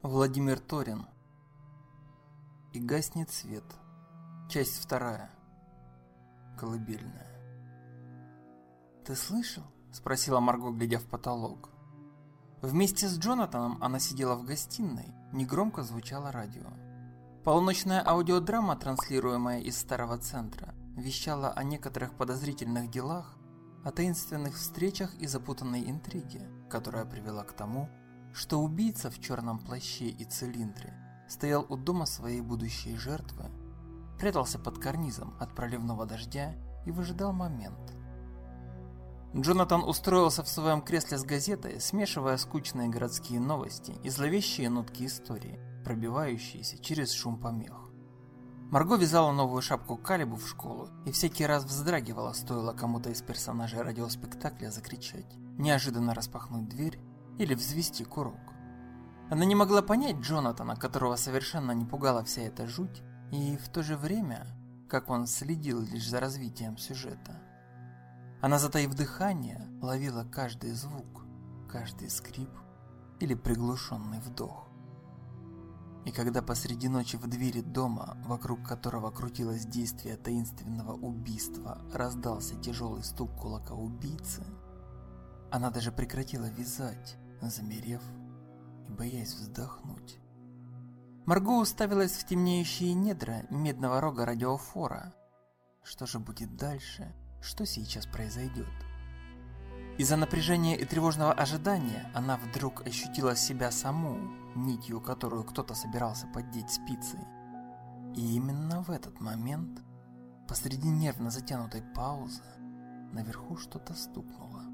Владимир Торин. И гаснет свет. Часть 2. Колыбельная. «Ты слышал?» – спросила Марго, глядя в потолок. Вместе с Джонатаном она сидела в гостиной, негромко звучало радио. Полуночная аудиодрама, транслируемая из старого центра, вещала о некоторых подозрительных делах, о таинственных встречах и запутанной интриге, которая привела к тому, что убийца в черном плаще и цилиндре стоял у дома своей будущей жертвы, прятался под карнизом от проливного дождя и выжидал момент. Джонатан устроился в своем кресле с газетой, смешивая скучные городские новости и зловещие нотки истории, пробивающиеся через шум помех. Марго вязала новую шапку Калибу в школу и всякий раз вздрагивала, стоило кому-то из персонажей радиоспектакля закричать, неожиданно распахнуть дверь или взвести курок. Она не могла понять Джонатана, которого совершенно не пугала вся эта жуть, и в то же время, как он следил лишь за развитием сюжета. Она, затаив дыхание, ловила каждый звук, каждый скрип или приглушенный вдох. И когда посреди ночи в двери дома, вокруг которого крутилось действие таинственного убийства, раздался тяжелый стук кулака убийцы, она даже прекратила вязать, замерев и боясь вздохнуть. Марго уставилась в темнеющие недра медного рога радиофора. Что же будет дальше? Что сейчас произойдет? Из-за напряжения и тревожного ожидания она вдруг ощутила себя саму, нитью, которую кто-то собирался поддеть спицей. И именно в этот момент, посреди нервно затянутой паузы, наверху что-то стукнуло.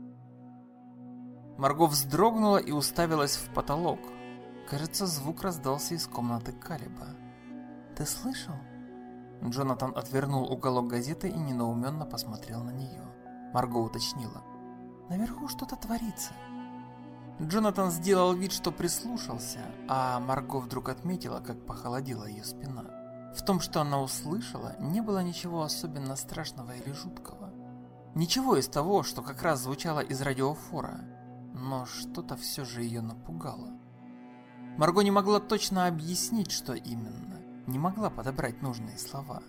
Марго вздрогнула и уставилась в потолок. Кажется, звук раздался из комнаты Калиба. «Ты слышал?» Джонатан отвернул уголок газеты и недоуменно посмотрел на нее. Марго уточнила: «Наверху что-то творится». Джонатан сделал вид, что прислушался, а Марго вдруг отметила, как похолодела ее спина. В том, что она услышала, не было ничего особенно страшного или жуткого. Ничего из того, что как раз звучало из радиофора. Но что-то все же ее напугало. Марго не могла точно объяснить, что именно, не могла подобрать нужные слова.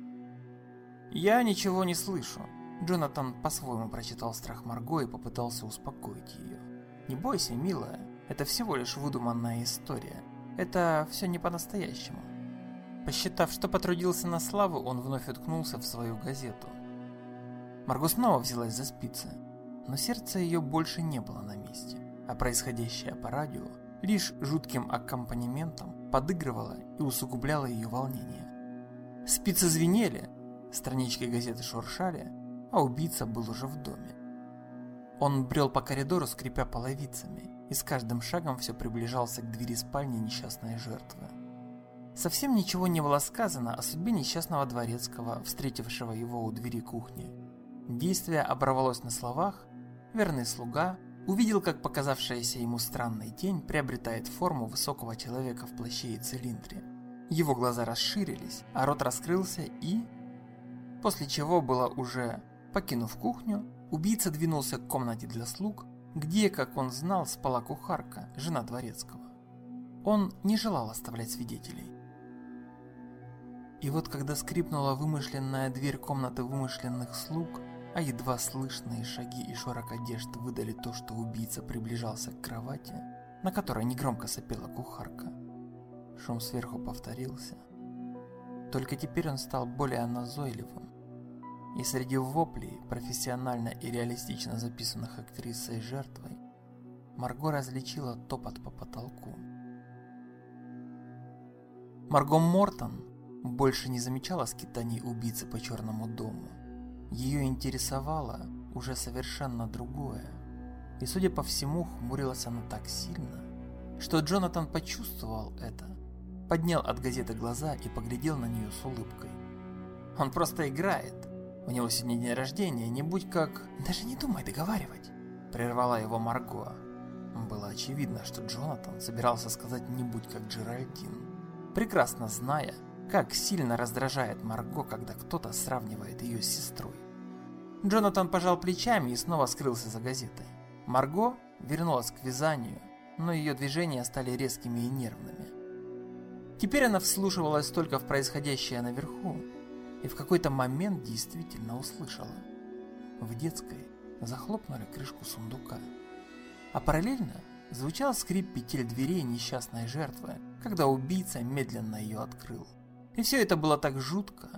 «Я ничего не слышу». Джонатан по-своему прочитал страх Марго и попытался успокоить ее. «Не бойся, милая, это всего лишь выдуманная история. Это все не по-настоящему». Посчитав, что потрудился на славу, он вновь уткнулся в свою газету. Марго снова взялась за спицы. Но сердце ее больше не было на месте, а происходящее по радио лишь жутким аккомпанементом подыгрывало и усугубляло ее волнение. Спицы звенели, странички газеты шуршали, а убийца был уже в доме. Он брел по коридору, скрипя половицами, и с каждым шагом все приближался к двери спальни несчастной жертвы. Совсем ничего не было сказано о судьбе несчастного дворецкого, встретившего его у двери кухни. Действие оборвалось на словах. Верный слуга увидел, как показавшаяся ему странная тень приобретает форму высокого человека в плаще и цилиндре. Его глаза расширились, а рот раскрылся и... После чего было уже, покинув кухню, убийца двинулся к комнате для слуг, где, как он знал, спала кухарка, жена дворецкого. Он не желал оставлять свидетелей. И вот когда скрипнула вымышленная дверь комнаты вымышленных слуг, а едва слышные шаги и шорох одежд выдали то, что убийца приближался к кровати, на которой негромко сопела кухарка. Шум сверху повторился. Только теперь он стал более назойливым. И среди воплей, профессионально и реалистично записанных актрисой жертвой, Марго различила топот по потолку. Марго Мортон больше не замечала скитаний убийцы по черному дому. Ее интересовало уже совершенно другое. И, судя по всему, хмурилась она так сильно, что Джонатан почувствовал это, поднял от газеты глаза и поглядел на нее с улыбкой. «Он просто играет. У него сегодня день рождения, не будь как...» «Даже не думай договаривать», — прервала его Марго. Было очевидно, что Джонатан собирался сказать «не будь как Джеральдин», прекрасно зная, как сильно раздражает Марго, когда кто-то сравнивает ее с сестрой. Джонатан пожал плечами и снова скрылся за газетой. Марго вернулась к вязанию, но ее движения стали резкими и нервными. Теперь она вслушивалась только в происходящее наверху и в какой-то момент действительно услышала. В детской захлопнули крышку сундука, а параллельно звучал скрип петель дверей несчастной жертвы, когда убийца медленно ее открыл. И все это было так жутко,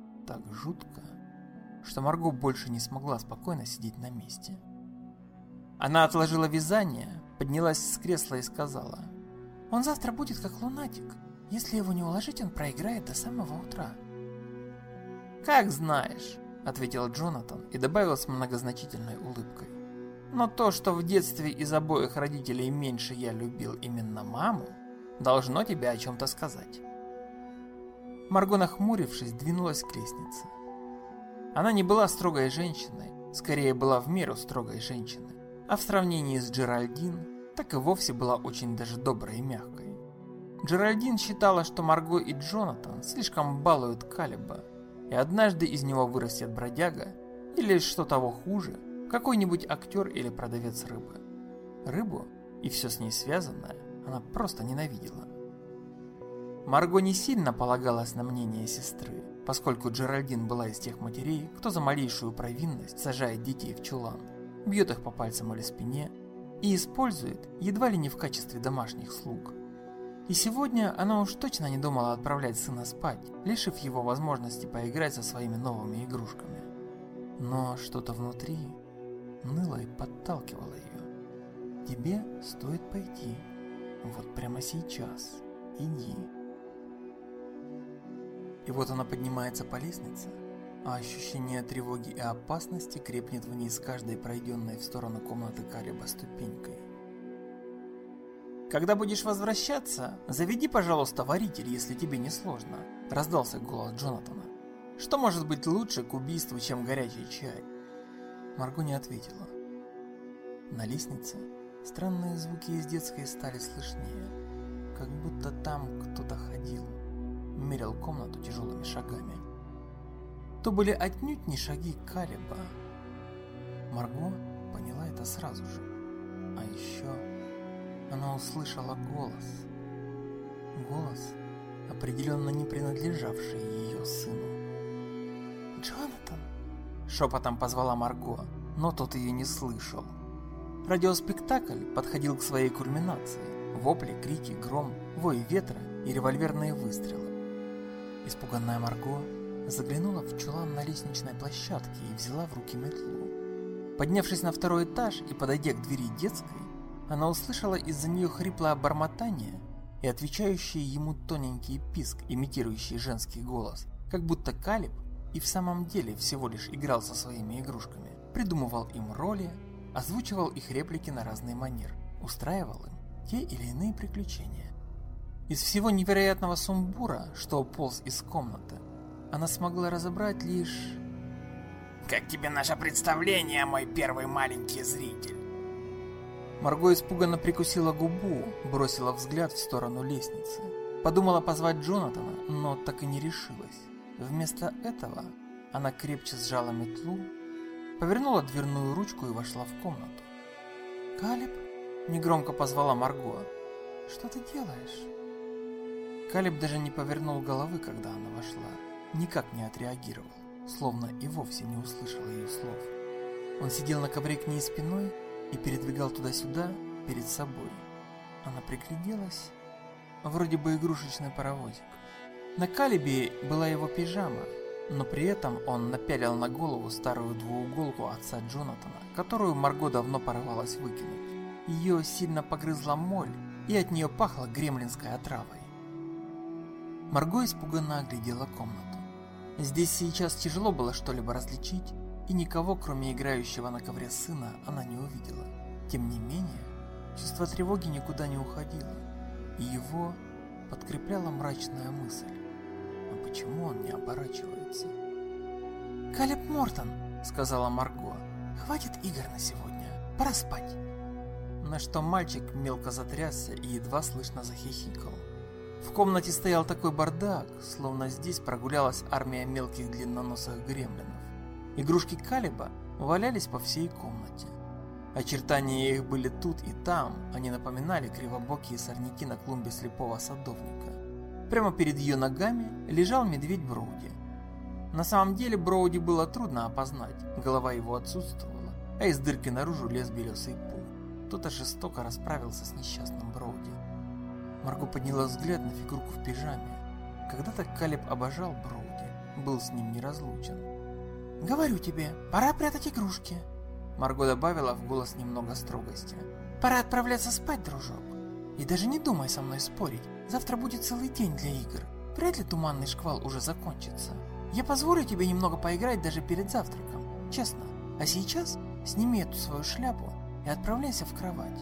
что Марго больше не смогла спокойно сидеть на месте. Она отложила вязание, поднялась с кресла и сказала: «Он завтра будет как лунатик. Если его не уложить, он проиграет до самого утра». «Как знаешь», — ответил Джонатан и добавил с многозначительной улыбкой. «Но то, что в детстве из обоих родителей меньше я любил именно маму, должно тебе о чем-то сказать». Марго, нахмурившись, двинулась к лестнице. Она не была строгой женщиной, скорее была в меру строгой женщиной, а в сравнении с Джеральдин так и вовсе была очень даже доброй и мягкой. Джеральдин считала, что Марго и Джонатан слишком балуют Калеба, и однажды из него вырастет бродяга, или, что того хуже, какой-нибудь актер или продавец рыбы. Рыбу и все с ней связанное она просто ненавидела. Марго не сильно полагалась на мнение сестры, поскольку Джеральдин была из тех матерей, кто за малейшую провинность сажает детей в чулан, бьет их по пальцам или спине и использует едва ли не в качестве домашних слуг. И сегодня она уж точно не думала отправлять сына спать, лишив его возможности поиграть со своими новыми игрушками. Но что-то внутри ныло и подталкивало ее. «Тебе стоит пойти. Вот прямо сейчас. Иди». И вот она поднимается по лестнице, а ощущение тревоги и опасности крепнет в ней с каждой пройденной в сторону комнаты Калеба ступенькой. «Когда будешь возвращаться, заведи, пожалуйста, варитель, если тебе не сложно», — раздался голос Джонатана. «Что может быть лучше к убийству, чем горячий чай?» Марго не ответила. На лестнице странные звуки из детской стали слышнее, как будто там кто-то ходил, мерил комнату тяжелыми шагами. То были отнюдь не шаги Калеба. Марго поняла это сразу же. А еще она услышала голос. Голос, определенно не принадлежавший ее сыну. «Джонатан!» — шепотом позвала Марго, но тот ее не слышал. Радиоспектакль подходил к своей кульминации. Вопли, крики, гром, вой ветра и револьверные выстрелы. Испуганная Марго заглянула в чулан на лестничной площадке и взяла в руки метлу. Поднявшись на второй этаж и подойдя к двери детской, она услышала из-за нее хриплое бормотание и отвечающий ему тоненький писк, имитирующий женский голос, как будто Калеб и в самом деле всего лишь играл со своими игрушками, придумывал им роли, озвучивал их реплики на разный манер, устраивал им те или иные приключения. Из всего невероятного сумбура, что полз из комнаты, она смогла разобрать лишь: «Как тебе наше представление, мой первый маленький зритель?» Марго испуганно прикусила губу, бросила взгляд в сторону лестницы. Подумала позвать Джонатана, но так и не решилась. Вместо этого она крепче сжала метлу, повернула дверную ручку и вошла в комнату. «Калеб?» – негромко позвала Марго. «Что ты делаешь?» Калеб даже не повернул головы, когда она вошла. Никак не отреагировал, словно и вовсе не услышал ее слов. Он сидел на ковре к ней спиной и передвигал туда-сюда перед собой. Она пригляделась, вроде бы игрушечный паровозик. На Калебе была его пижама, но при этом он напялил на голову старую двууголку отца Джонатана, которую Марго давно порывалась выкинуть. Ее сильно погрызла моль, и от нее пахло гремлинской отравой. Марго испуганно оглядела комнату. Здесь сейчас тяжело было что-либо различить, и никого, кроме играющего на ковре сына, она не увидела. Тем не менее, чувство тревоги никуда не уходило, и его подкрепляла мрачная мысль: а почему он не оборачивается? «Калеб Мортон», — сказала Марго, — «хватит игр на сегодня, пора спать». На что мальчик мелко затрясся и едва слышно захихикал. В комнате стоял такой бардак, словно здесь прогулялась армия мелких длинноносых гремлинов. Игрушки Калеба валялись по всей комнате. Очертания их были тут и там, они напоминали кривобокие сорняки на клумбе слепого садовника. Прямо перед ее ногами лежал медведь Броуди. На самом деле Броуди было трудно опознать, голова его отсутствовала, а из дырки наружу лез белесый пух. Кто-то жестоко расправился с несчастным Броуди. Марго подняла взгляд на фигурку в пижаме. Когда-то Калеб обожал Броуди, был с ним неразлучен. «Говорю тебе, пора прятать игрушки», — Марго добавила в голос немного строгости. «Пора отправляться спать, дружок. И даже не думай со мной спорить, завтра будет целый день для игр. Вряд ли туманный шквал уже закончится. Я позволю тебе немного поиграть даже перед завтраком, честно. А сейчас сними эту свою шляпу и отправляйся в кровать».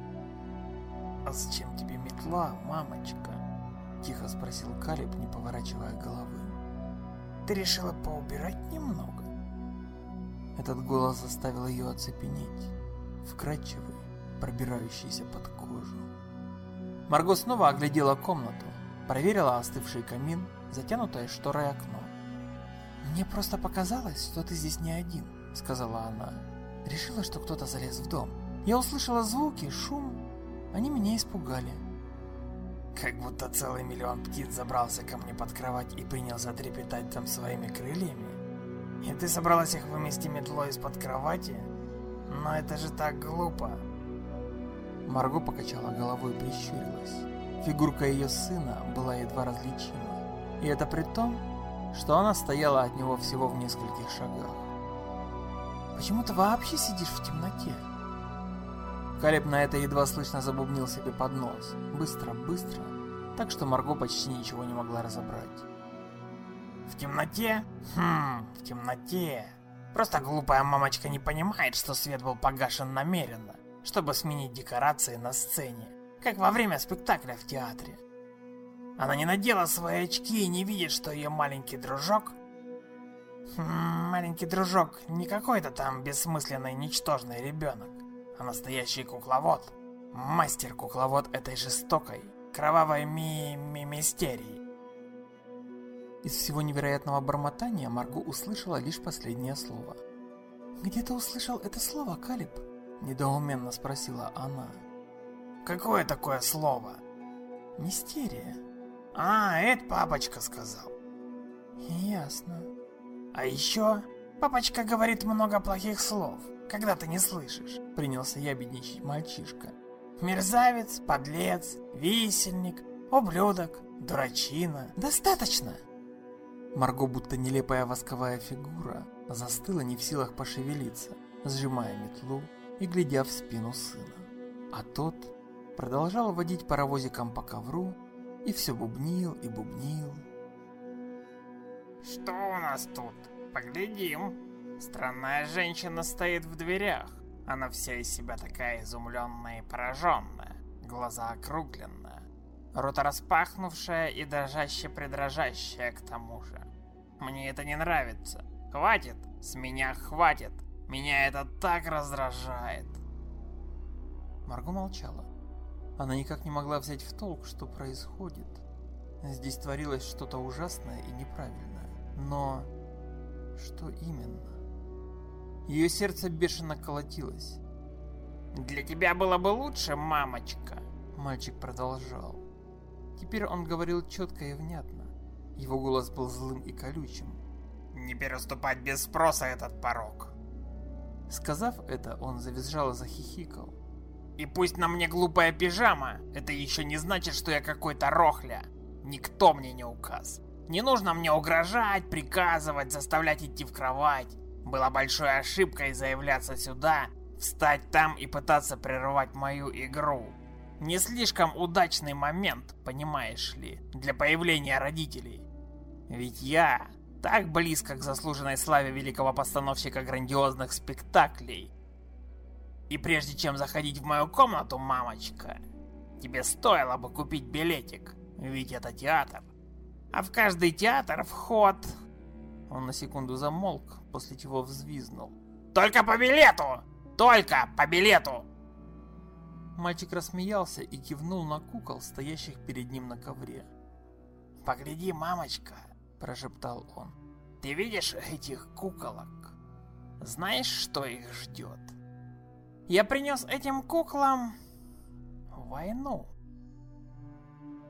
«А зачем тебе метла, мамочка?» — тихо спросил Калеб, не поворачивая головы. «Ты решила поубирать немного?» Этот голос заставил ее оцепенеть, вкрадчивый, пробирающийся под кожу. Марго снова оглядела комнату, проверила остывший камин, затянутое шторой окно. «Мне просто показалось, что ты здесь не один», — сказала она. «Решила, что кто-то залез в дом. Я услышала звуки, шум. Они меня испугали». Как будто целый миллион птиц забрался ко мне под кровать и принялся трепетать там своими крыльями. И ты собралась их вымести метлой из-под кровати? Но это же так глупо. Марго покачала головой и прищурилась. Фигурка ее сына была едва различима. И это при том, что она стояла от него всего в нескольких шагах. «Почему ты вообще сидишь в темноте?» Калеб на это едва слышно забубнил себе под нос. Быстро, быстро, так что Марго почти ничего не могла разобрать. В темноте? В темноте. Просто глупая мамочка не понимает, что свет был погашен намеренно, чтобы сменить декорации на сцене, как во время спектакля в театре. Она не надела свои очки и не видит, что ее маленький дружок... Маленький дружок не какой-то там бессмысленный ничтожный ребенок, а настоящий кукловод. Мастер-кукловод этой жестокой, кровавой мистерии. Из всего невероятного бормотания Марго услышала лишь последнее слово. «Где ты услышал это слово, Калеб?» – недоуменно спросила она. «Какое такое слово?» «Мистерия». «А, это папочка сказал». «Ясно». «А еще папочка говорит много плохих слов, когда ты не слышишь», — принялся ябедничать мальчишка. «Мерзавец, подлец, висельник, ублюдок, дурачина». «Достаточно!» Марго, будто нелепая восковая фигура, застыла не в силах пошевелиться, сжимая метлу и глядя в спину сына. А тот продолжал водить паровозиком по ковру и все бубнил и бубнил. «Что у нас тут? Поглядим. Странная женщина стоит в дверях. Она вся из себя такая изумленная и пораженная, глаза округленные, рот распахнувшая и дрожаще-предрожащая к тому же. Мне это не нравится. Хватит, с меня хватит. Меня это так раздражает». Марго молчала. Она никак не могла взять в толк, что происходит. Здесь творилось что-то ужасное и неправильное. Но что именно? Ее сердце бешено колотилось. «Для тебя было бы лучше, мамочка», — мальчик продолжал. Теперь он говорил четко и внятно. Его голос был злым и колючим. «Не переступать без спроса этот порог». Сказав это, он завизжал и захихикал. «И пусть на мне глупая пижама, это еще не значит, что я какой-то рохля. Никто мне не указ. Не нужно мне угрожать, приказывать, заставлять идти в кровать. Была большой ошибкой заявляться сюда, встать там и пытаться прервать мою игру. Не слишком удачный момент, понимаешь ли, для появления родителей. Ведь я так близко к заслуженной славе великого постановщика грандиозных спектаклей. И прежде чем заходить в мою комнату, мамочка, тебе стоило бы купить билетик, ведь это театр. А в каждый театр вход...» Он на секунду замолк, после чего взвизгнул. «Только по билету! Только по билету!» Мальчик рассмеялся и кивнул на кукол, стоящих перед ним на ковре. «Погляди, мамочка!» – прошептал он. «Ты видишь этих куколок? Знаешь, что их ждет? Я принес этим куклам войну».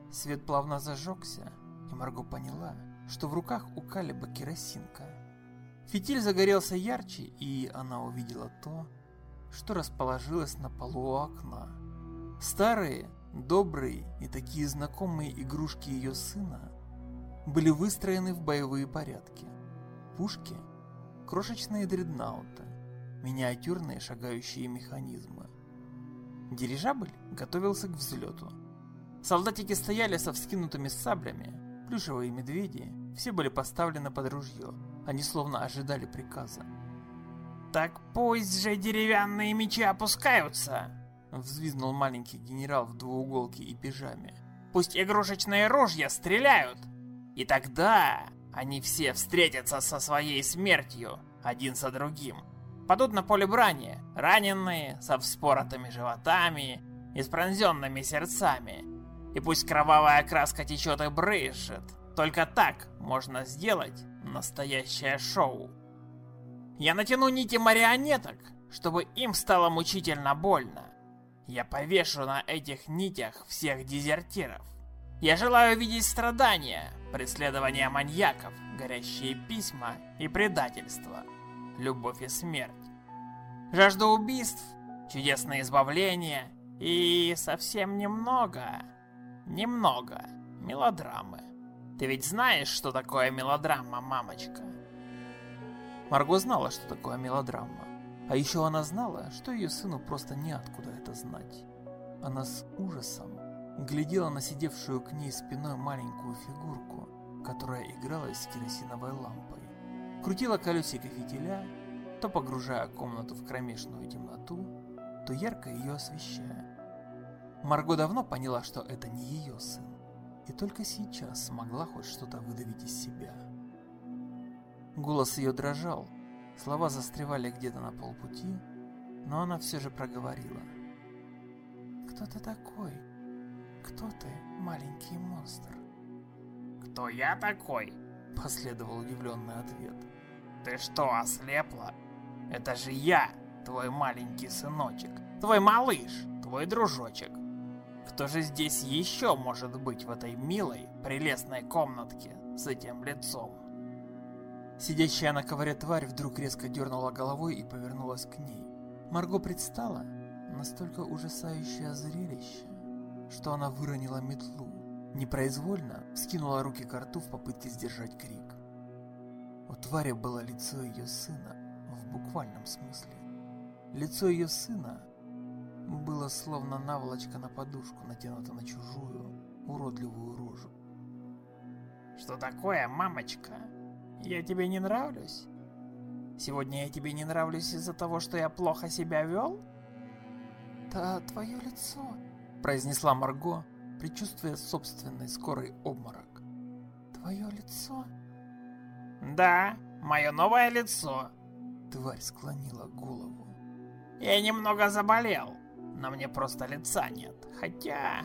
Свет плавно зажегся, и Марго поняла, что в руках у Калеба керосинка. Фитиль загорелся ярче, и она увидела то, что расположилось на полу у окна. Старые, добрые и такие знакомые игрушки ее сына были выстроены в боевые порядки. Пушки, крошечные дредноуты, миниатюрные шагающие механизмы. Дирижабль готовился к взлету. Солдатики стояли со вскинутыми саблями, плюшевые медведи, все были поставлены под ружье, они словно ожидали приказа. «Так пусть же деревянные мечи опускаются!» Взвизгнул маленький генерал в двууголке и пижаме. «Пусть игрушечные ружья стреляют! И тогда они все встретятся со своей смертью, один за другим. Падут на поле брани, раненые, со вспоротыми животами и с пронзенными сердцами. И пусть кровавая краска течет и брызжет. Только так можно сделать настоящее шоу. Я натяну нити марионеток, чтобы им стало мучительно больно. Я повешу на этих нитях всех дезертиров. Я желаю видеть страдания, преследования маньяков, горящие письма и предательство, любовь и смерть. Жажду убийств, чудесное избавление и совсем немного мелодрамы. Ты ведь знаешь, что такое мелодрама, мамочка?» Марго знала, что такое мелодрама. А еще она знала, что ее сыну просто неоткуда это знать. Она с ужасом глядела на сидевшую к ней спиной маленькую фигурку, которая игралась с керосиновой лампой. Крутила колесико фитиля, то погружая комнату в кромешную темноту, то ярко ее освещая. Марго давно поняла, что это не ее сын, и только сейчас смогла хоть что-то выдавить из себя. Голос ее дрожал, слова застревали где-то на полпути, но она все же проговорила. «Кто ты такой? Кто ты, маленький монстр?» «Кто я такой?» — последовал удивленный ответ. «Ты что, ослепла? Это же я, твой маленький сыночек, твой малыш, твой дружочек. Кто же здесь еще может быть в этой милой, прелестной комнатке с этим лицом?» Сидящая на ковре тварь вдруг резко дернула головой и повернулась к ней. Марго предстала настолько ужасающее зрелище, что она выронила метлу, непроизвольно вскинула руки к рту в попытке сдержать крик. У твари было лицо ее сына в буквальном смысле. Лицо ее сына было словно наволочка на подушку, натянута на чужую, уродливую рожу. «Что такое, мамочка? Я тебе не нравлюсь? Сегодня я тебе не нравлюсь из-за того, что я плохо себя вел?» «Да, твое лицо», — произнесла Марго, предчувствуя собственный скорый обморок. «Твое лицо?» «Да, мое новое лицо». Тварь склонила голову. «Я немного заболел. На мне просто лица нет, хотя...»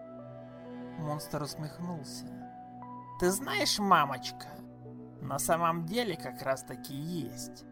Монстр усмехнулся. «Ты знаешь, мамочка, на самом деле как раз таки есть».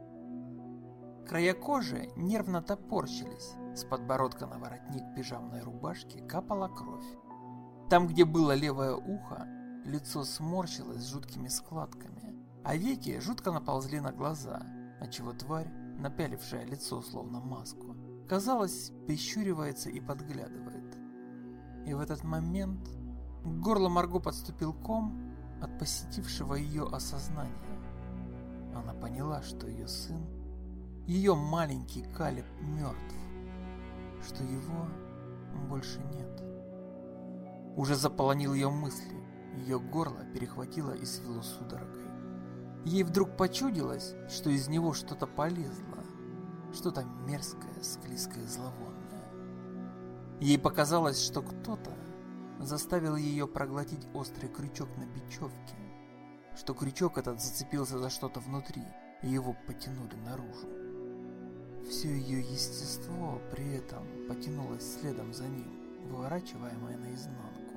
Края кожи нервно топорщились, с подбородка на воротник пижамной рубашки капала кровь. Там, где было левое ухо, лицо сморщилось с жуткими складками, а веки жутко наползли на глаза, отчего тварь, напялившая лицо словно маску, казалось, прищуривается и подглядывает. И в этот момент к горлу Марго подступил ком от посетившего ее осознания. Она поняла, что ее сын, ее маленький Калеб, мертв, что его больше нет. Уже заполонил ее мысли, ее горло перехватило и свело судорогой. Ей вдруг почудилось, что из него что-то полезло, что-то мерзкое, склизкое, зловонное. Ей показалось, что кто-то заставил ее проглотить острый крючок на бечевке, что крючок этот зацепился за что-то внутри, и его потянули наружу. Все ее естество при этом потянулось следом за ним, выворачиваемое наизнанку.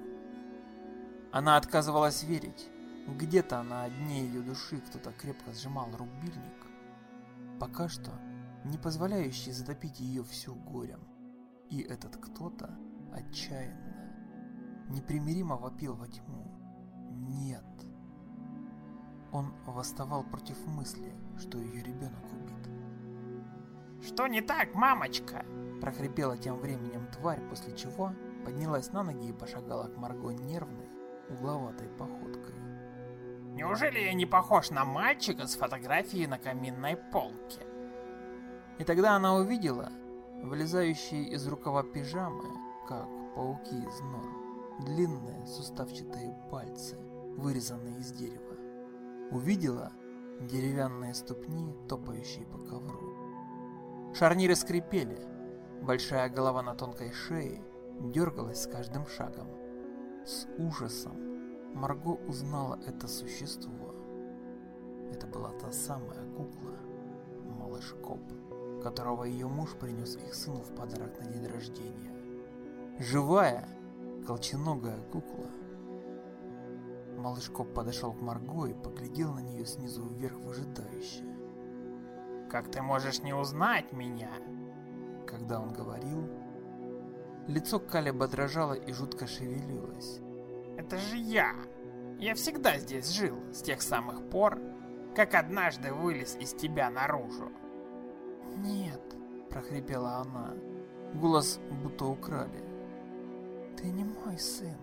Она отказывалась верить. Где-то на дне ее души кто-то крепко сжимал рубильник, пока что не позволяющий затопить ее всю горем. И этот кто-то отчаянно, непримиримо вопил во тьму. Нет. Он восставал против мысли, что ее ребенок убит. Что не так, мамочка? Прохрипела тем временем тварь, после чего поднялась на ноги и пошагала к Марго нервной, угловатой походкой. Неужели я не похож на мальчика с фотографией на каминной полке? И тогда она увидела вылезающие из рукава пижамы, как пауки из нор, длинные суставчатые пальцы, вырезанные из дерева. Увидела деревянные ступни, топающие по ковру. Шарниры скрипели, большая голова на тонкой шее дергалась с каждым шагом. С ужасом Марго узнала это существо. Это была та самая кукла, малыш Коп, которого ее муж принес их сыну в подарок на день рождения. Живая, колченогая кукла. Малыш Коп подошел к Марго и поглядел на нее снизу вверх выжидающе. «Как ты можешь не узнать меня?» Когда он говорил, лицо Калеба дрожало и жутко шевелилось. «Это же я! Я всегда здесь жил, с тех самых пор, как однажды вылез из тебя наружу!» «Нет!» – прохрипела она. Голос будто украли. «Ты не мой сын!»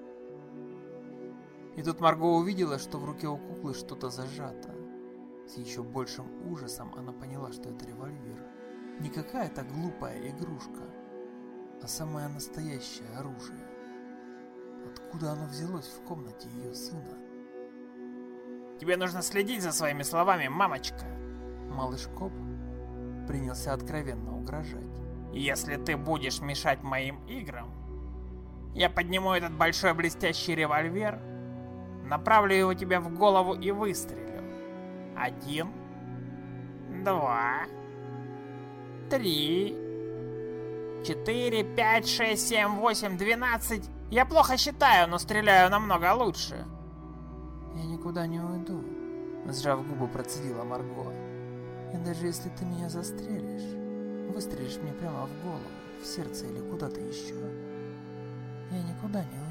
И тут Марго увидела, что в руке у куклы что-то зажато. С еще большим ужасом она поняла, что это револьвер. Не какая-то глупая игрушка, а самое настоящее оружие. Откуда оно взялось в комнате ее сына? «Тебе нужно следить за своими словами, мамочка!» Малыш Коп принялся откровенно угрожать. «Если ты будешь мешать моим играм, я подниму этот большой блестящий револьвер, направлю его тебе в голову и выстрелю. 1, 2, 3, 4, 5, 6, 7, 8, 12. Я плохо считаю, но стреляю намного лучше». «Я никуда не уйду», — сжав губы, процедила Марго. «И даже если ты меня застрелишь, выстрелишь мне прямо в голову, в сердце или куда-то еще, я никуда не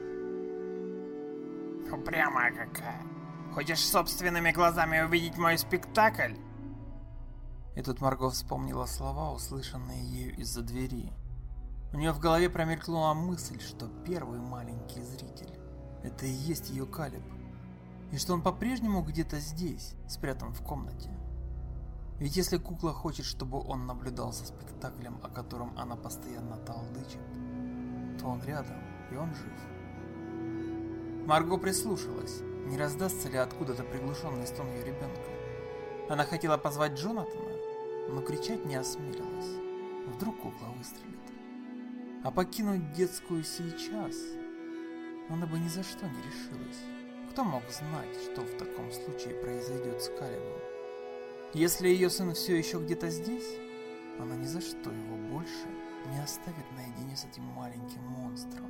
уйду». Упрямая какая. Хочешь собственными глазами увидеть мой спектакль? И тут Марго вспомнила слова, услышанные ею из-за двери. У нее в голове промелькнула мысль, что первый маленький зритель – это и есть ее Калеб, и что он по-прежнему где-то здесь, спрятан в комнате. Ведь если кукла хочет, чтобы он наблюдал за спектаклем, о котором она постоянно толдычит, то он рядом, и он жив. Марго прислушалась, не раздастся ли откуда-то приглушенный стон ее ребенка. Она хотела позвать Джонатана, но кричать не осмелилась. Вдруг кукла выстрелит. А покинуть детскую сейчас она бы ни за что не решилась. Кто мог знать, что в таком случае произойдет с Калебом? Если ее сын все еще где-то здесь, она ни за что его больше не оставит наедине с этим маленьким монстром.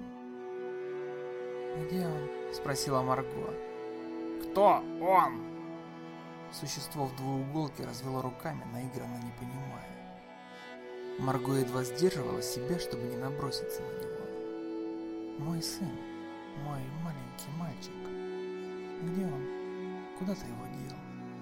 «Где он?» – спросила Марго. «Кто он?» Существо в двууголке развело руками, наигранно не понимая. Марго едва сдерживала себя, чтобы не наброситься на него. «Мой сын, мой маленький мальчик. Где он? Куда ты его дел?»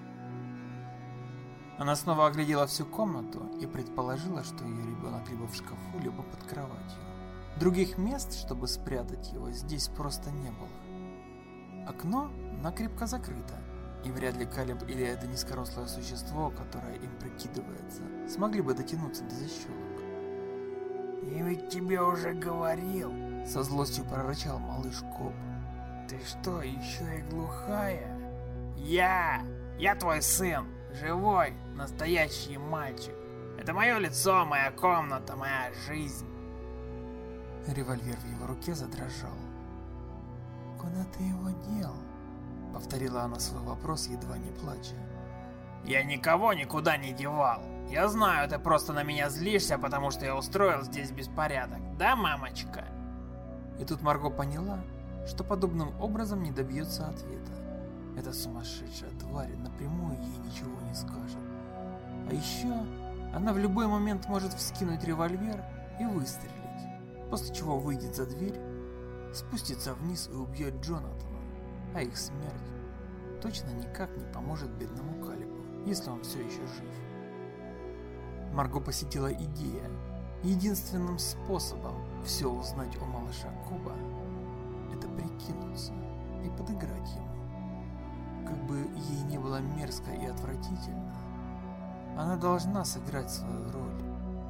Она снова оглядела всю комнату и предположила, что ее ребенок либо в шкафу, либо под кроватью. Других мест, чтобы спрятать его, здесь просто не было. Окно накрепко закрыто, и вряд ли Калеб или это низкорослое существо, которое им прикидывается, смогли бы дотянуться до защелок. «Я ведь тебе уже говорил», — со злостью прорычал малыш Коп. «Ты что, еще и глухая? Я твой сын, живой, настоящий мальчик. Это мое лицо, моя комната, моя жизнь». Револьвер в его руке задрожал. «Куда ты его дел?» — повторила она свой вопрос, едва не плача. «Я никого никуда не девал. Я знаю, ты просто на меня злишься, потому что я устроил здесь беспорядок. Да, мамочка?» И тут Марго поняла, что подобным образом не добьется ответа. Эта сумасшедшая тварь напрямую ей ничего не скажет. А еще она в любой момент может вскинуть револьвер и выстрелить, после чего выйдет за дверь спустится вниз и убьет Джонатана, а их смерть точно никак не поможет бедному Калибу, если он все еще жив. Марго посетила идея. Единственным способом все узнать о малыше Коба – это прикинуться и подыграть ему. Как бы ей не было мерзко и отвратительно, она должна сыграть свою роль.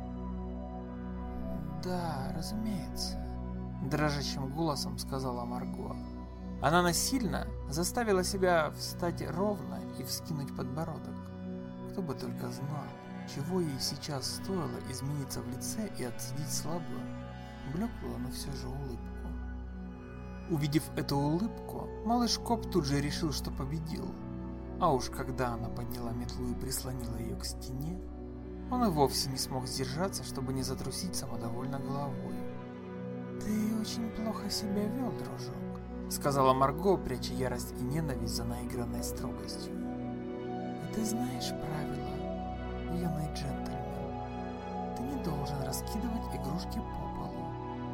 «Да, разумеется», – дрожащим голосом сказала Марго. Она насильно заставила себя встать ровно и вскинуть подбородок. Кто бы только знал, чего ей сейчас стоило измениться в лице и отцедить слабую, блеклую, но все же улыбку. Увидев эту улыбку, малыш Коб тут же решил, что победил. А уж когда она подняла метлу и прислонила ее к стене, он и вовсе не смог сдержаться, чтобы не затрусить самодовольно головой. «Ты очень плохо себя вел, дружок», — сказала Марго, пряча ярость и ненависть за наигранной строгостью. «И ты знаешь правила, юный джентльмен. Ты не должен раскидывать игрушки по полу».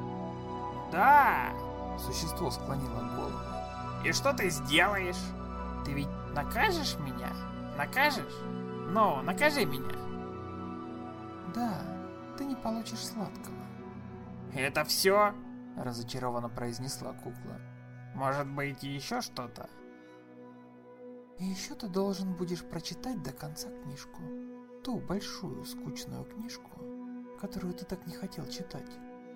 «Да!» — существо склонило голову. «И что ты сделаешь? Ты ведь накажешь меня? Накажешь? Ну, накажи меня!» «Да, ты не получишь сладкого». «Это все?» — разочарованно произнесла кукла. «Может быть, еще что-то?» «И еще ты должен будешь прочитать до конца книжку. Ту большую скучную книжку, которую ты так не хотел читать».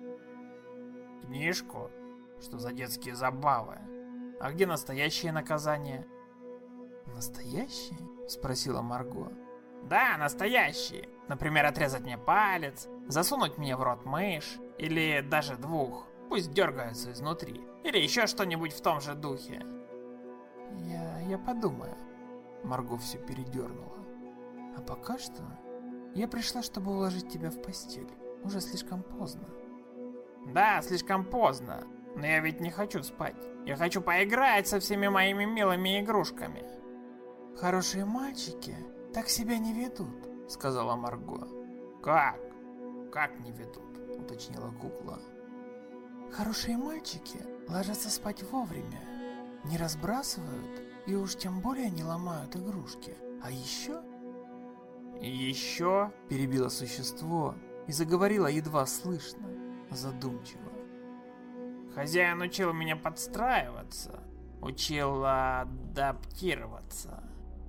«Книжку? Что за детские забавы? А где настоящее наказание?» «Настоящие?» — спросила Марго. «Да, настоящие. Например, отрезать мне палец, засунуть мне в рот мышь, или даже двух, пусть дергаются изнутри, или еще что-нибудь в том же духе». Я подумаю. Марго все передернула. А пока что я пришла, чтобы уложить тебя в постель. Уже слишком поздно. «Да, слишком поздно. Но я ведь не хочу спать. Я хочу поиграть со всеми моими милыми игрушками». «Хорошие мальчики так себя не ведут», — сказала Марго. «Как? Как не ведут?» — уточнила кукла. «Хорошие мальчики ложатся спать вовремя, не разбрасывают и уж тем более не ломают игрушки. А еще...» «Еще?» — перебило существо и заговорило едва слышно, задумчиво. «Хозяин учил меня подстраиваться, учил адаптироваться.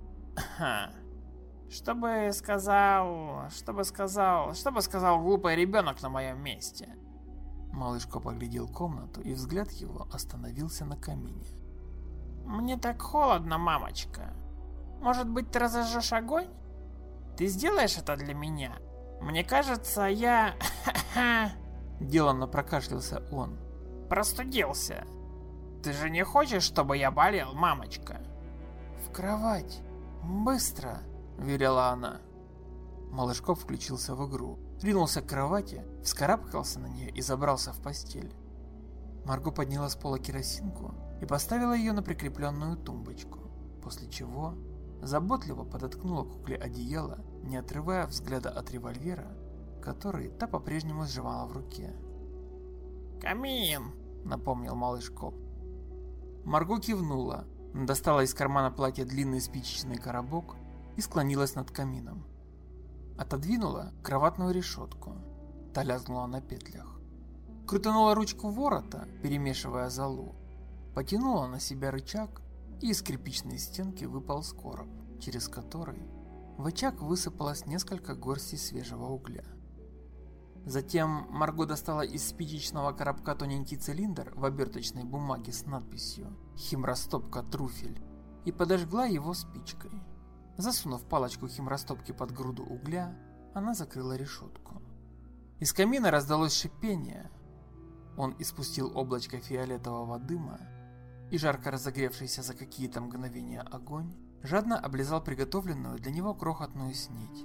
Что бы сказал глупый ребенок на моем месте?» Малышка поглядел комнату, и взгляд его остановился на камине. «Мне так холодно, мамочка. Может быть, ты разожжешь огонь? Ты сделаешь это для меня? Мне кажется, я...» Деланно прокашлялся он. «Простудился. Ты же не хочешь, чтобы я болел, мамочка?» «В кровать! Быстро!» — велела она. Малышков включился в игру, ринулся к кровати, вскарабкался на нее и забрался в постель. Марго подняла с пола керосинку и поставила ее на прикрепленную тумбочку, после чего заботливо подоткнула кукле одеяло, не отрывая взгляда от револьвера, который та по-прежнему сжимала в руке. «Камин!» — напомнил малыш Коб. Марго кивнула, достала из кармана платья длинный спичечный коробок и склонилась над камином. Отодвинула кроватную решетку. Та лязгнула на петлях. Крутанула ручку ворота, перемешивая золу. Потянула на себя рычаг, и из скрипичной стенки выпал короб, через который в очаг высыпалось несколько горстей свежего угля. Затем Марго достала из спичечного коробка тоненький цилиндр в оберточной бумаге с надписью «Химрастопка Труфель» и подожгла его спичкой. Засунув палочку химрастопки под груду угля, она закрыла решетку. Из камина раздалось шипение. Он испустил облачко фиолетового дыма, и жарко разогревшийся за какие-то мгновения огонь жадно облизал приготовленную для него крохотную снедь.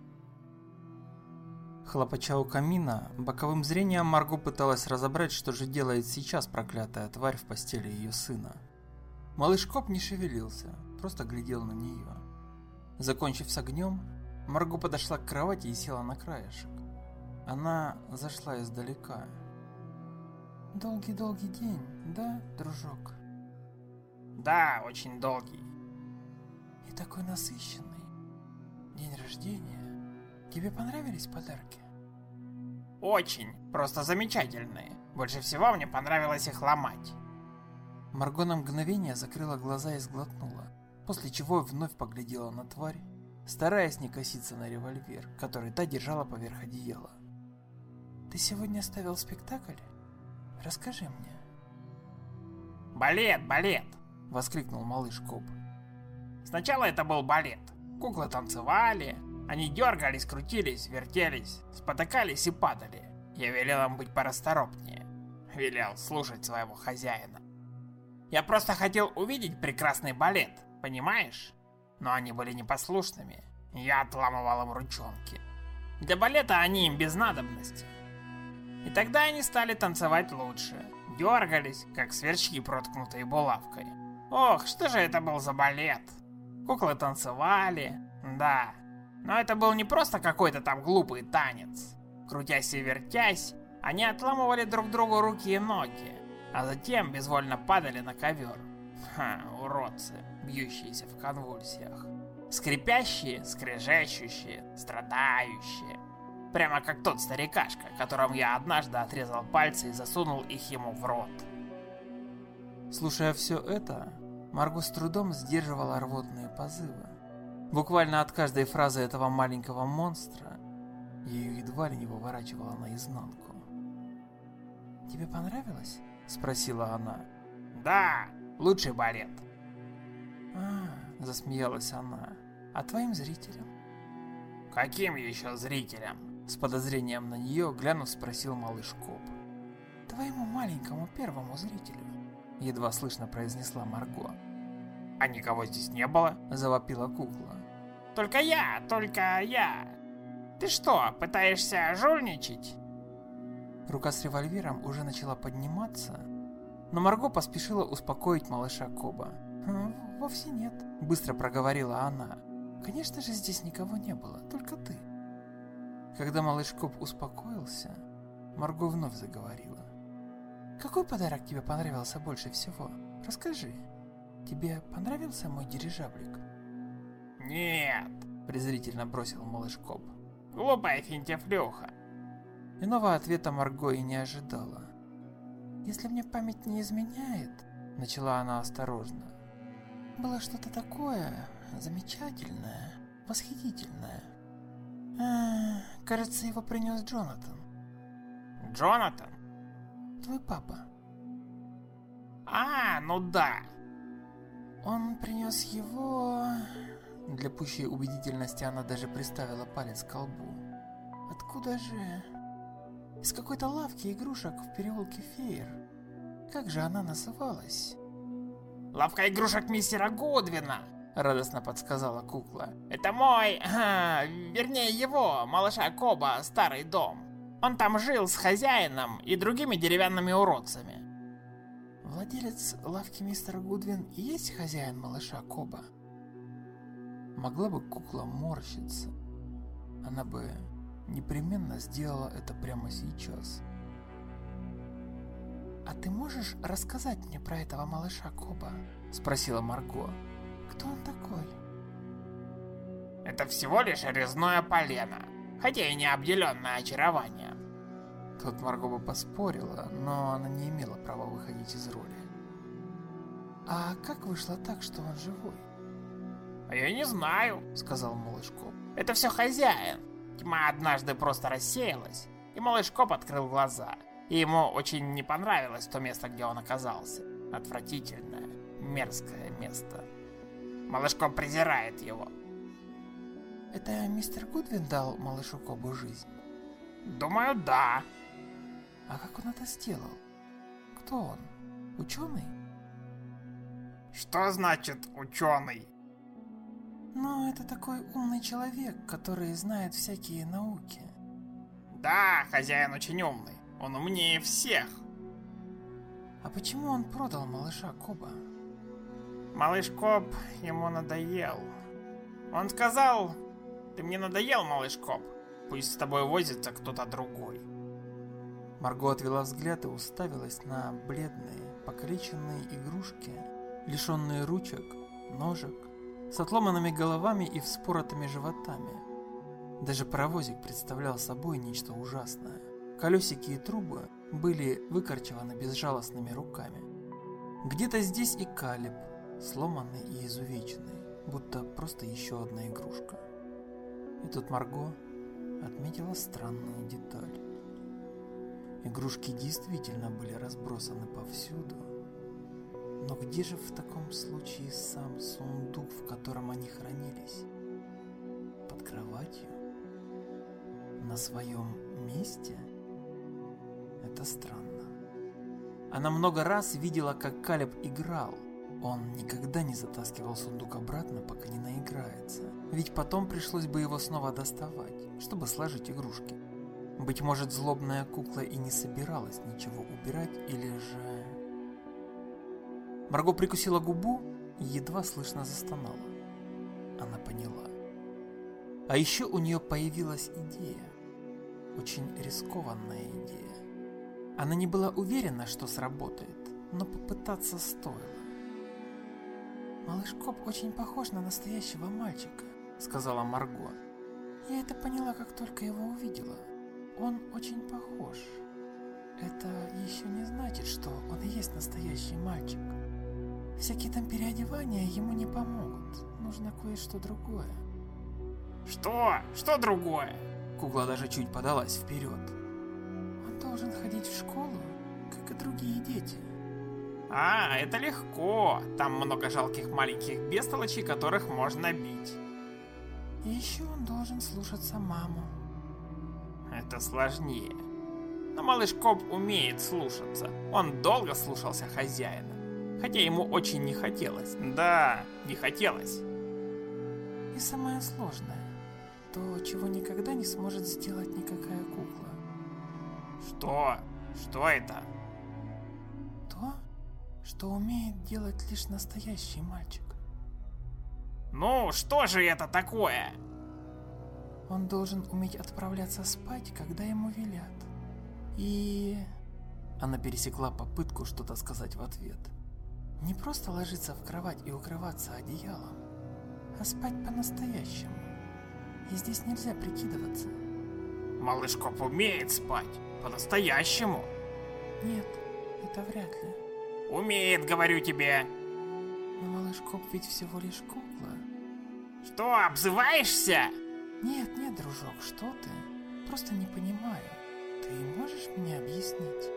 Хлопача у камина, боковым зрением Марго пыталась разобрать, что же делает сейчас проклятая тварь в постели ее сына. Малыш Коб не шевелился, просто глядел на нее. Закончив с огнем, Марго подошла к кровати и села на краешек. Она зашла издалека. Долгий-долгий день, да, дружок? Да, очень долгий. И такой насыщенный. День рождения. Тебе понравились подарки? Очень, просто замечательные. Больше всего мне понравилось их ломать. Марго на мгновение закрыла глаза и сглотнула, после чего вновь поглядела на тварь, стараясь не коситься на револьвер, который та держала поверх одеяла. «Ты сегодня ставил спектакль? Расскажи мне». «Балет, балет!» — воскликнул малыш Коб. «Сначала это был балет. Куклы танцевали, они дергались, крутились, вертелись, спотыкались и падали. Я велел им быть порасторопнее. Велел слушать своего хозяина. Я просто хотел увидеть прекрасный балет, понимаешь? Но они были непослушными. Я отламывал им ручонки. Для балета они им без надобности. И тогда они стали танцевать лучше. Дергались, как сверчки, проткнутые булавкой. Ох, что же это был за балет? Куклы танцевали, да. Но это был не просто какой-то там глупый танец. Крутясь и вертясь, они отламывали друг другу руки и ноги, а затем безвольно падали на ковер. Ха, уродцы, бьющиеся в конвульсиях. Скрипящие, скрежещущие, страдающие. Прямо как тот старикашка, которому я однажды отрезал пальцы и засунул их ему в рот. Слушая все это, Марго с трудом сдерживала рвотные позывы. Буквально от каждой фразы этого маленького монстра ее едва ли не выворачивало наизнанку. «Тебе понравилось?» — спросила она. «Да, лучший балет». Засмеялась она. «А твоим зрителям?» «Каким еще зрителям?» С подозрением на нее, глянув, спросил малыш Коб. «Твоему маленькому первому зрителю», — едва слышно произнесла Марго. «А никого здесь не было?» — завопила кукла. Только я. Ты что, пытаешься жульничать?» Рука с револьвером уже начала подниматься, но Марго поспешила успокоить малыша Коба. «Вовсе нет», — быстро проговорила она. «Конечно же здесь никого не было, только ты». Когда малыш Коб успокоился, Марго вновь заговорила. «Какой подарок тебе понравился больше всего? Расскажи. Тебе понравился мой дирижаблик?» «Нет», — презрительно бросил малыш Коб. «Глупая финтифлюха». Иного ответа Марго и не ожидала. «Если мне память не изменяет», — начала она осторожно, — «было что-то такое замечательное, восхитительное. Кажется, его принес Джонатан». «Джонатан? Твой папа». Ну да». «Он принес его...» Для пущей убедительности она даже приставила палец к колбу. «Откуда же...» «Из какой-то лавки игрушек в переулке Фейер. Как же она называлась?» «Лавка игрушек мистера Гудвина», — радостно подсказала кукла. «Это мой, вернее его, малыша Коба, старый дом. Он там жил с хозяином и другими деревянными уродцами». «Владелец лавки мистер Гудвин и есть хозяин малыша Коба?» Могла бы кукла морщиться, она бы непременно сделала это прямо сейчас. «А ты можешь рассказать мне про этого малыша Коба?» — спросила Марго. «Кто он такой?» «Это всего лишь резное полено, хотя и не обделенное очарованием». Тут Марго бы поспорила, но она не имела права выходить из роли. «А как вышло так, что он живой?» «А я не знаю», — сказал малыш Коб. «Это все хозяин. Тьма однажды просто рассеялась, и малыш Коб открыл глаза. И ему очень не понравилось то место, где он оказался. Отвратительное, мерзкое место. Малыш Коб презирает его». «Это мистер Гудвин дал малышу Кобу жизнь?» «Думаю, да». «А как он это сделал? Кто он? Ученый?» «Что значит ученый?» «Ну, это такой умный человек, который знает всякие науки». «Да, хозяин очень умный. Он умнее всех». «А почему он продал малыша Коба?» Малыш Коб ему надоел. Он сказал: «Ты мне надоел, малыш Коб. Пусть с тобой возится кто-то другой». Марго отвела взгляд и уставилась на бледные, покалеченные игрушки, лишенные ручек, ножек, с отломанными головами и вспоротыми животами. Даже паровозик представлял собой нечто ужасное. Колесики и трубы были выкорчеваны безжалостными руками. Где-то здесь и Калеб, сломанный и изувеченный, будто просто еще одна игрушка. И тут Марго отметила странную деталь. Игрушки действительно были разбросаны повсюду. Но где же в таком случае сам сундук, в котором они хранились? Под кроватью? На своем месте? Это странно. Она много раз видела, как Калеб играл. Он никогда не затаскивал сундук обратно, пока не наиграется. Ведь потом пришлось бы его снова доставать, чтобы сложить игрушки. Быть может, злобная кукла и не собиралась ничего убирать, или же... Марго прикусила губу и едва слышно застонала. Она поняла. А еще у нее появилась идея. Очень рискованная идея. Она не была уверена, что сработает, но попытаться стоило. «Малыш Коп очень похож на настоящего мальчика», — сказала Марго. «Я это поняла, как только его увидела. Он очень похож. Это еще не значит, что он и есть настоящий мальчик. Всякие там переодевания ему не помогут. Нужно кое-что другое». Что? Что другое? Кукла даже чуть подалась вперед. «Он должен ходить в школу, как и другие дети». А, это легко. Там много жалких маленьких бестолочей, которых можно бить. И еще он должен слушаться маму. Это сложнее. Но малыш Коп умеет слушаться. Он долго слушался хозяина. Хотя ему очень не хотелось. Да, не хотелось. И самое сложное. То, чего никогда не сможет сделать никакая кукла. Что? Что это? То, что умеет делать лишь настоящий мальчик. Ну, что же это такое? Он должен уметь отправляться спать, когда ему велят. И... Она пересекла попытку что-то сказать в ответ. Не просто ложиться в кровать и укрываться одеялом, а спать по-настоящему. И здесь нельзя прикидываться. Малыш Коп умеет спать. По-настоящему. Нет, это вряд ли. Умеет, говорю тебе. Но малыш Коп ведь всего лишь кукла. Что, обзываешься? Нет, нет, дружок, что ты? Просто не понимаю. Ты можешь мне объяснить?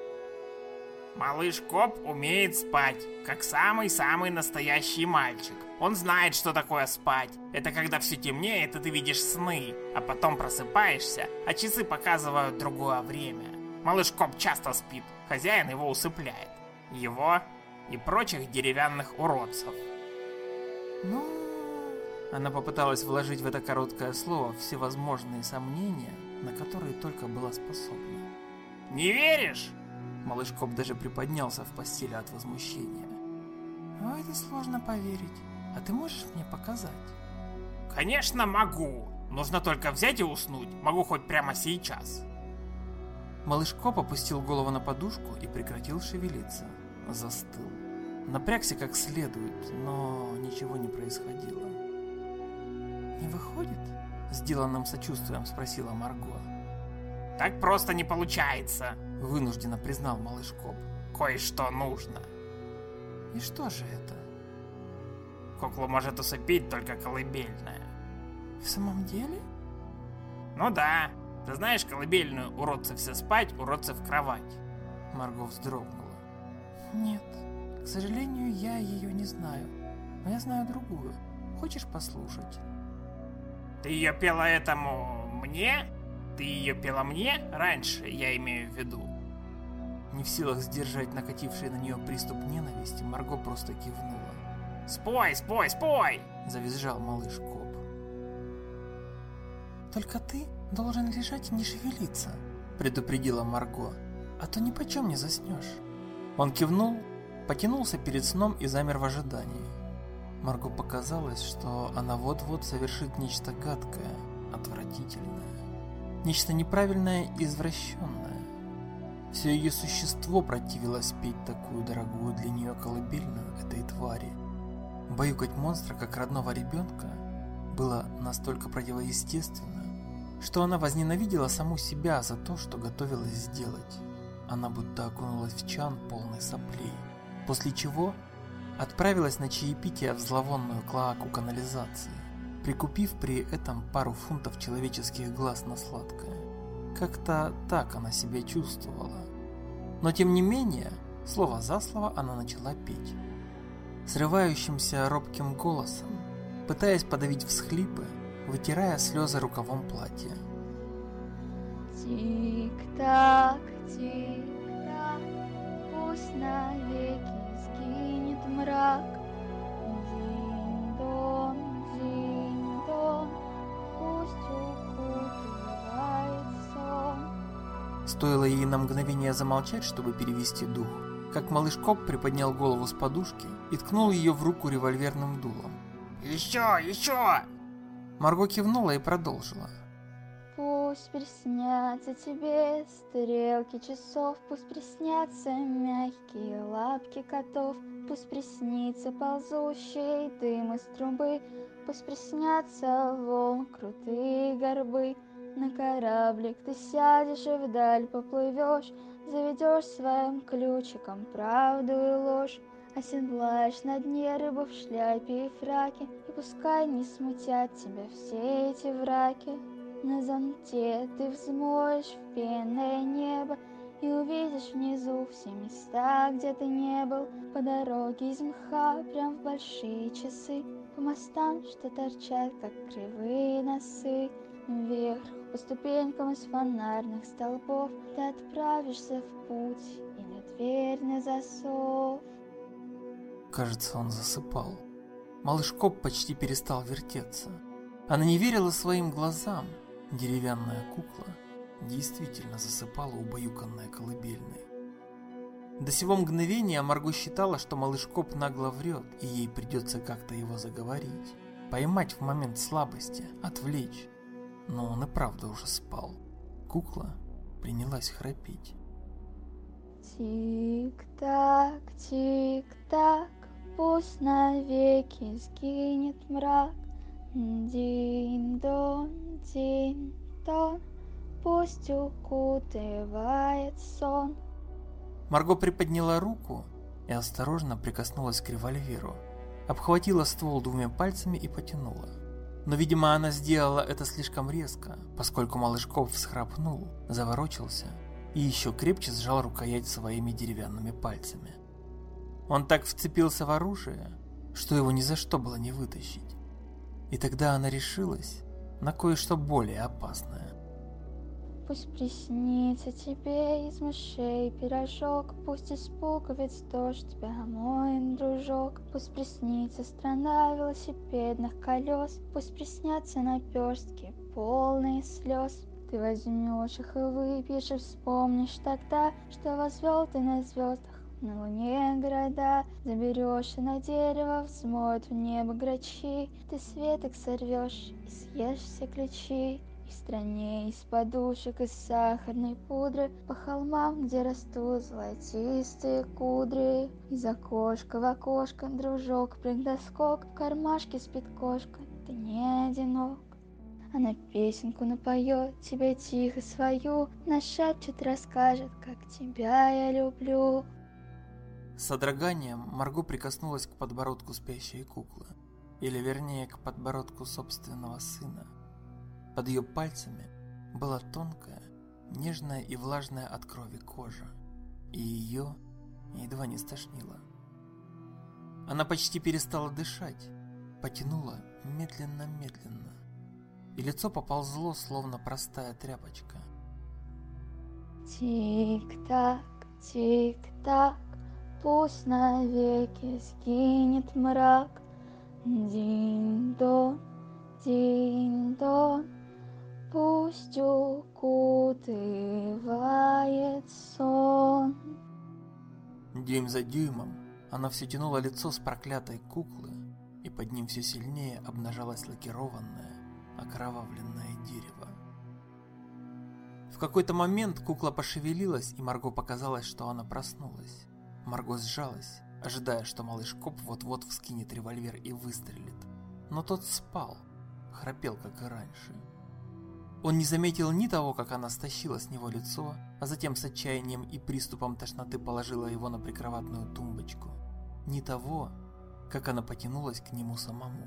Малыш Коп умеет спать, как самый-самый настоящий мальчик. Он знает, что такое спать. Это когда все темнеет, и ты видишь сны, а потом просыпаешься, а часы показывают другое время. Малыш Коп часто спит, хозяин его усыпляет. Его и прочих деревянных уродцев. Ну... Она попыталась вложить в это короткое слово всевозможные сомнения, на которые только была способна. Не веришь? Малыш Коп даже приподнялся в постели от возмущения. А это сложно поверить. А ты можешь мне показать? Конечно могу. Нужно только взять и уснуть. Могу хоть прямо сейчас. Малыш Коп опустил голову на подушку и прекратил шевелиться. Застыл. Напрягся как следует, но ничего не происходило. Не выходит? Сделанным сочувствием спросила Марго. Так просто не получается. Вынужденно признал малыш Коп. Кое-что нужно. И что же это? Куклу может усыпить только колыбельная. В самом деле? Ну да. Ты знаешь колыбельную «Уродцы все спать, уродцы в кровать»? Марго вздрогнула. Нет, к сожалению, я ее не знаю. Но я знаю другую. Хочешь послушать? Ты ее пела этому мне? Ты ее пела мне раньше, я имею в виду. Не в силах сдержать накативший на нее приступ ненависти, Марго просто кивнула. Спой, спой, спой! Завизжал малыш Коп. Только ты должен лежать и не шевелиться, предупредила Марго. А то ни почем не заснешь. Он кивнул, потянулся перед сном и замер в ожидании. Марго показалось, что она вот-вот совершит нечто гадкое, отвратительное. Нечто неправильное и извращенное. Все ее существо противилось петь такую дорогую для нее колыбельную этой твари. Баюкать монстра как родного ребенка было настолько противоестественно, что она возненавидела саму себя за то, что готовилась сделать. Она будто окунулась в чан полный соплей, после чего отправилась на чаепитие в зловонную клоаку канализации, прикупив при этом пару фунтов человеческих глаз на сладкое. Как-то так она себя чувствовала. Но тем не менее, слово за слово она начала петь. Срывающимся робким голосом, пытаясь подавить всхлипы, вытирая слезы рукавом платья. Тик-так, тик-так, пусть навеки сгинет мрак. Динь-дон, динь-дон, пусть укутывает сон. Стоило ей на мгновение замолчать, чтобы перевести дух, как малыш Коп приподнял голову с подушки и ткнул ее в руку револьверным дулом. Еще! Марго кивнула и продолжила. Пусть приснятся тебе стрелки часов, пусть приснятся мягкие лапки котов, пусть приснится ползущий дым из трубы, пусть приснятся волн крутые горбы. На кораблик ты сядешь и вдаль поплывешь, заведешь своим ключиком правду и ложь, оседлаешь на дне рыбу в шляпе и фраке, и пускай не смутят тебя все эти враки. На зонте ты взмоешь в пенное небо и увидишь внизу все места, где ты не был. По дороге из мха прям в большие часы, по мостам, что торчат, как кривые носы. Вверх по ступенькам из фонарных столбов ты отправишься в путь, и на дверь на засов. Кажется, он засыпал. Малыш Коп почти перестал вертеться. Она не верила своим глазам. Деревянная кукла действительно засыпала убаюканная колыбельной. До сего мгновения Марго считала, что малыш Коп нагло врет, и ей придется как-то его заговорить, поймать в момент слабости, отвлечь. Но он и правда уже спал. Кукла принялась храпеть. Тик-так, тик-так, пусть навеки сгинет мрак. Динь-дон, динь-дон, пусть укутывает сон. Марго приподняла руку и осторожно прикоснулась к револьверу, обхватила ствол двумя пальцами и потянула. Но, видимо, она сделала это слишком резко, поскольку малыш Коп всхрапнул, заворочился и еще крепче сжал рукоять своими деревянными пальцами. Он так вцепился в оружие, что его ни за что было не вытащить. И тогда она решилась на кое-что более опасное. Пусть приснится тебе из мышей пирожок, пусть испугает дождь тебя, мой дружок. Пусть приснится страна велосипедных колес, пусть приснятся наперстки, полные слез. Ты возьмешь их и выпьешь, и вспомнишь тогда, что возвел ты на звездах, на луне города. Заберешься на дерево, взмоют в небо грачи, ты с веток сорвешь и съешь все ключи. В стране из подушек, из сахарной пудры, по холмам, где растут золотистые кудри. Из окошка в окошко, дружок, прыг да скок, в кармашке спит кошка, ты не одинок. Она песенку напоет тебе тихо свою, нашепчет, расскажет, как тебя я люблю. С содроганием Марго прикоснулась к подбородку спящей куклы, или вернее к подбородку собственного сына. Под ее пальцами была тонкая, нежная и влажная от крови кожа, и ее едва не стошнило. Она почти перестала дышать, потянула медленно-медленно, и лицо поползло, словно простая тряпочка. Тик-так, тик-так, пусть навеки сгинет мрак. Динь-дон, динь-дон, пусть укутывает сон. Дюйм за дюймом она все тянула лицо с проклятой куклы, и под ним все сильнее обнажалось лакированное, окровавленное дерево. В какой-то момент кукла пошевелилась, и Марго показалось, что она проснулась. Марго сжалась, ожидая, что малыш Коп вот-вот вскинет револьвер и выстрелит. Но тот спал, храпел, как и раньше. Он не заметил ни того, как она стащила с него лицо, а затем с отчаянием и приступом тошноты положила его на прикроватную тумбочку, ни того, как она потянулась к нему самому.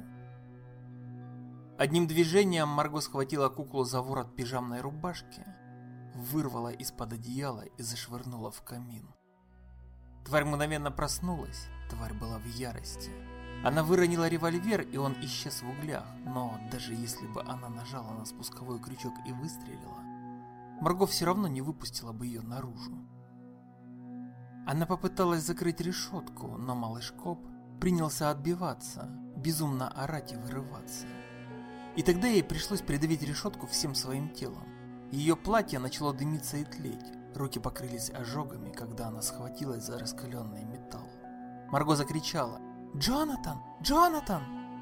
Одним движением Марго схватила куклу за ворот пижамной рубашки, вырвала из-под одеяла и зашвырнула в камин. Тварь мгновенно проснулась, тварь была в ярости. Она выронила револьвер, и он исчез в углях, но даже если бы она нажала на спусковой крючок и выстрелила, Марго все равно не выпустила бы ее наружу. Она попыталась закрыть решетку, но малыш Коп принялся отбиваться, безумно орать и вырываться. И тогда ей пришлось придавить решетку всем своим телом. Ее платье начало дымиться и тлеть, руки покрылись ожогами, когда она схватилась за раскаленный металл. Марго закричала: «Джонатан! Джонатан!»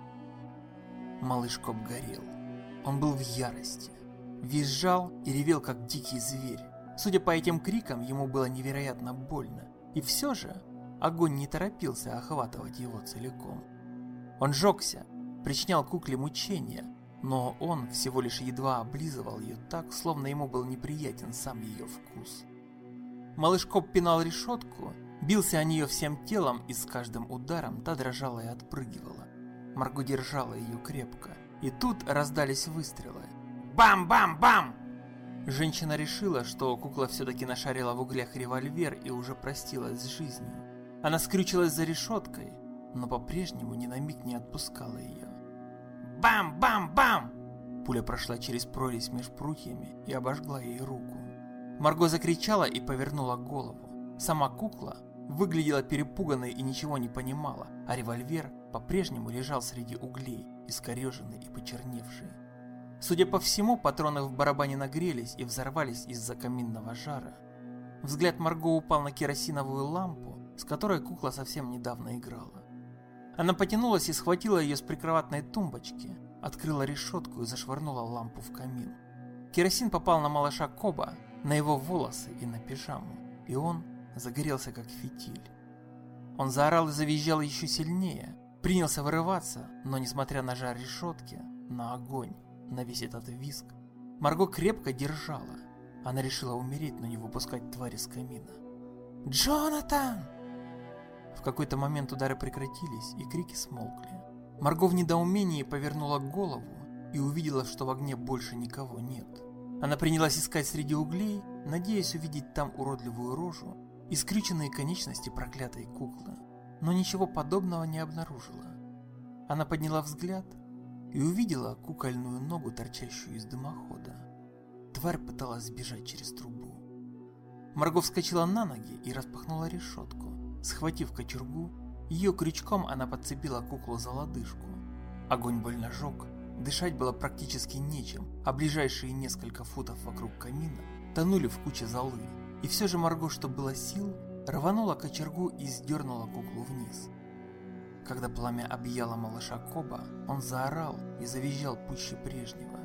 Малыш Коп горел. Он был в ярости. Визжал и ревел, как дикий зверь. Судя по этим крикам, ему было невероятно больно. И все же огонь не торопился охватывать его целиком. Он жёгся, причинял кукле мучения, но он всего лишь едва облизывал ее так, словно ему был неприятен сам ее вкус. Малыш Коп пинал решетку, бился о нее всем телом, и с каждым ударом та дрожала и отпрыгивала. Марго держала ее крепко, и тут раздались выстрелы. Бам-бам-бам! Женщина решила, что кукла все-таки нашарила в углях револьвер и уже простилась с жизнью. Она скрючилась за решеткой, но по-прежнему ни на миг не отпускала ее. Бам-бам-бам! Пуля прошла через прорезь меж прутьями и обожгла ей руку. Марго закричала и повернула голову. Сама кукла выглядела перепуганной и ничего не понимала, а револьвер по-прежнему лежал среди углей, искореженный и почерневший. Судя по всему, патроны в барабане нагрелись и взорвались из-за каминного жара. Взгляд Марго упал на керосиновую лампу, с которой кукла совсем недавно играла. Она потянулась и схватила ее с прикроватной тумбочки, открыла решетку и зашвырнула лампу в камин. Керосин попал на малыша Коба, на его волосы и на пижаму, и он загорелся как фитиль. Он заорал и завизжал еще сильнее, принялся вырываться, но несмотря на жар решетки, на огонь, на весь этот визг, Марго крепко держала. Она решила умереть, но не выпускать тварь из камина. «Джонатан!» В какой-то момент удары прекратились, и крики смолкли. Марго в недоумении повернула голову и увидела, что в огне больше никого нет. Она принялась искать среди углей, надеясь увидеть там уродливую рожу и скрюченные конечности проклятой куклы, но ничего подобного не обнаружила. Она подняла взгляд и увидела кукольную ногу, торчащую из дымохода. Тварь пыталась сбежать через трубу. Марго вскочила на ноги и распахнула решетку. Схватив кочергу, ее крючком она подцепила куклу за лодыжку. Огонь больно жег, дышать было практически нечем, а ближайшие несколько футов вокруг камина тонули в куче золы. И все же Марго, что было сил, рванула кочергу и сдернула куклу вниз. Когда пламя объяло малыша Коба, он заорал и завизжал пуще прежнего.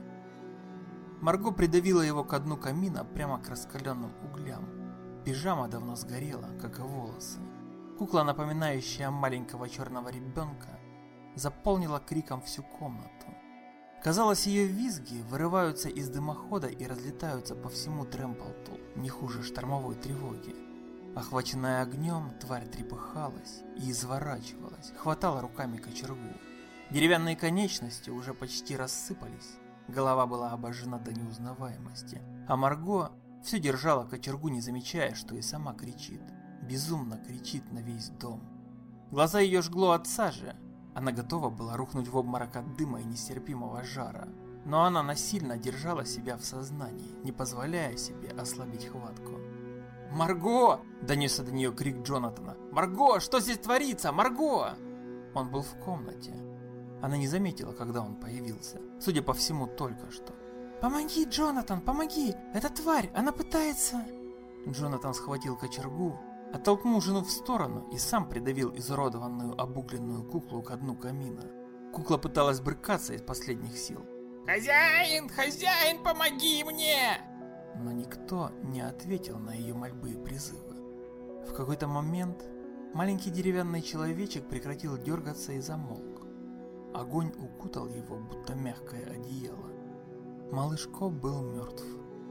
Марго придавила его ко дну камина прямо к раскаленным углям. Пижама давно сгорела, как и волосы. Кукла, напоминающая маленького черного ребенка, заполнила криком всю комнату. Казалось, ее визги вырываются из дымохода и разлетаются по всему Трэмплту, не хуже штормовой тревоги. Охваченная огнем, тварь трепыхалась и изворачивалась, хватала руками кочергу. Деревянные конечности уже почти рассыпались, голова была обожжена до неузнаваемости, а Марго все держала кочергу, не замечая, что и сама кричит. Безумно кричит на весь дом. Глаза ее жгло от сажи. Она готова была рухнуть в обморок от дыма и нестерпимого жара. Но она насильно держала себя в сознании, не позволяя себе ослабить хватку. «Марго!» – донесся до нее крик Джонатана. «Марго, что здесь творится? Марго!» Он был в комнате. Она не заметила, когда он появился. Судя по всему, только что. «Помоги, Джонатан, помоги! Эта тварь, она пытается...» Джонатан схватил кочергу, оттолкнул жену в сторону и сам придавил изуродованную обугленную куклу ко дну камина. Кукла пыталась брыкаться из последних сил. «Хозяин, хозяин, помоги мне!» но никто не ответил на ее мольбы и призывы. В какой-то момент маленький деревянный человечек прекратил дергаться и замолк. Огонь укутал его, будто мягкое одеяло. Малышко был мертв.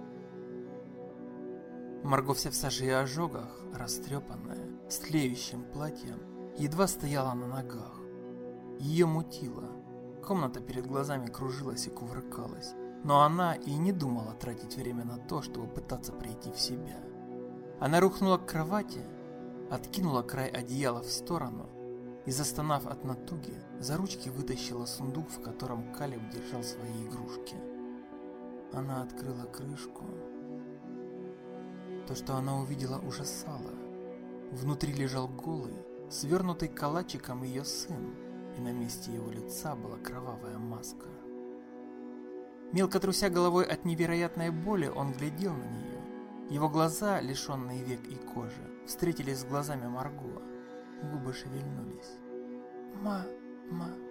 Марго вся в саже и ожогах, растрепанная, с тлеющим платьем, едва стояла на ногах. Ее мутило. Комната перед глазами кружилась и кувыркалась, но она и не думала тратить время на то, чтобы пытаться прийти в себя. Она рухнула к кровати, откинула край одеяла в сторону и, застонав от натуги, за ручки вытащила сундук, в котором Калеб держал свои игрушки. Она открыла крышку. То, что она увидела, ужасало. Внутри лежал голый, свернутый калачиком ее сын, и на месте его лица была кровавая маска. Мелко труся головой от невероятной боли, он глядел на нее. Его глаза, лишенные век и кожи, встретились с глазами Марго. Губы шевельнулись. Мама.